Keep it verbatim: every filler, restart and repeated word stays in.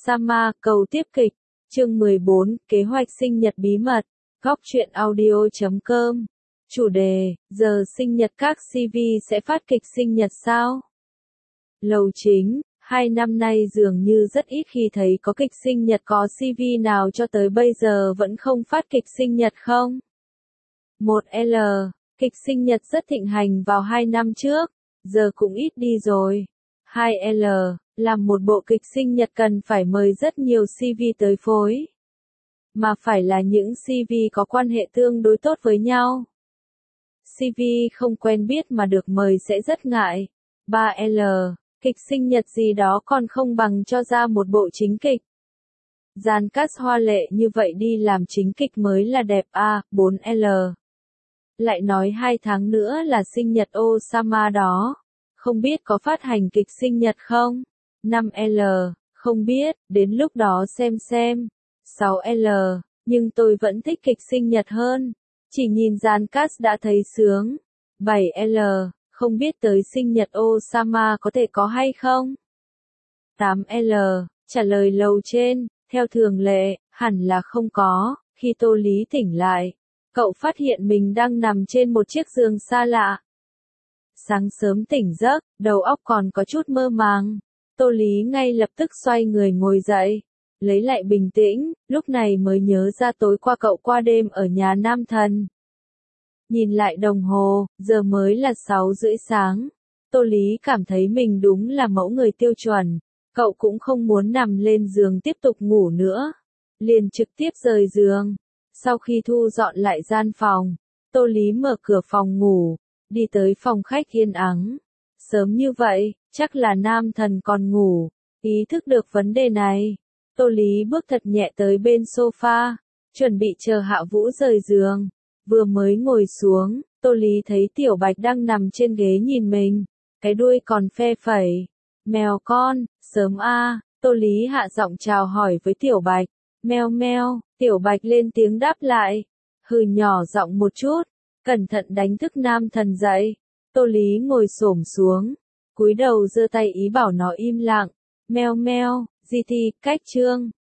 Osama, cầu tiếp kịch. Chương mười bốn, kế hoạch sinh nhật bí mật. Góc truyện audio chấm com. Chủ đề, giờ sinh nhật các xê vê sẽ phát kịch sinh nhật sao? Lầu Chính, hai năm nay dường như rất ít khi thấy có kịch sinh nhật, có xê vê nào cho tới bây giờ vẫn không phát kịch sinh nhật không? một L, kịch sinh nhật rất thịnh hành vào hai năm trước, giờ cũng ít đi rồi. hai L, làm một bộ kịch sinh nhật cần phải mời rất nhiều xê vê tới phối. Mà phải là những xê vê có quan hệ tương đối tốt với nhau. xê vê không quen biết mà được mời sẽ rất ngại. ba L, kịch sinh nhật gì đó còn không bằng cho ra một bộ chính kịch. Dàn cast hoa lệ như vậy đi làm chính kịch mới là đẹp a. bốn L, lại nói hai tháng nữa là sinh nhật Osama đó. Không biết có phát hành kịch sinh nhật không? năm L, không biết, đến lúc đó xem xem. sáu L, nhưng tôi vẫn thích kịch sinh nhật hơn. Chỉ nhìn dàn cast đã thấy sướng. bảy L, không biết tới sinh nhật Osama có thể có hay không? tám L, trả lời lầu trên, theo thường lệ, hẳn là không có. Khi Tô Lý tỉnh lại, cậu phát hiện mình đang nằm trên một chiếc giường xa lạ. Sáng sớm tỉnh giấc, đầu óc còn có chút mơ màng. Tô Lý ngay lập tức xoay người ngồi dậy, lấy lại bình tĩnh, lúc này mới nhớ ra tối qua cậu qua đêm ở nhà nam thần. Nhìn lại đồng hồ, giờ mới là sáu rưỡi sáng. Tô Lý cảm thấy mình đúng là mẫu người tiêu chuẩn. Cậu cũng không muốn nằm lên giường tiếp tục ngủ nữa. Liền trực tiếp rời giường. Sau khi thu dọn lại gian phòng, Tô Lý mở cửa phòng ngủ, đi tới phòng khách yên ắng. Sớm như vậy, chắc là nam thần còn ngủ. Ý thức được vấn đề này, Tô Lý bước thật nhẹ tới bên sofa, chuẩn bị chờ Hạ Vũ rời giường. Vừa mới ngồi xuống, Tô Lý thấy Tiểu Bạch đang nằm trên ghế nhìn mình, cái đuôi còn phe phẩy. Mèo con, sớm a. Tô Lý hạ giọng chào hỏi với Tiểu Bạch. Meo meo, Tiểu Bạch lên tiếng đáp lại. Hừ nhỏ giọng một chút, cẩn thận đánh thức nam thần dậy. Tô Lý ngồi xổm xuống, cúi đầu giơ tay ý bảo nó im lặng. Meo meo, gì thì, cách chương.